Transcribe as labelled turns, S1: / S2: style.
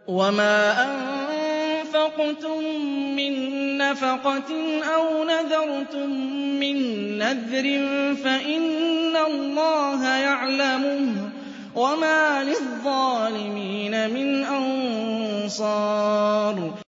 S1: وَمَا أَنفَقْتُم مِّن نَّفَقَةٍ أَوْ نَذَرْتُم مِّن نَّذْرٍ فَإِنَّ اللَّهَ يَعْلَمُهُ ۗ وَمَا لِلظَّالِمِينَ مِنْ أَنصَارٍ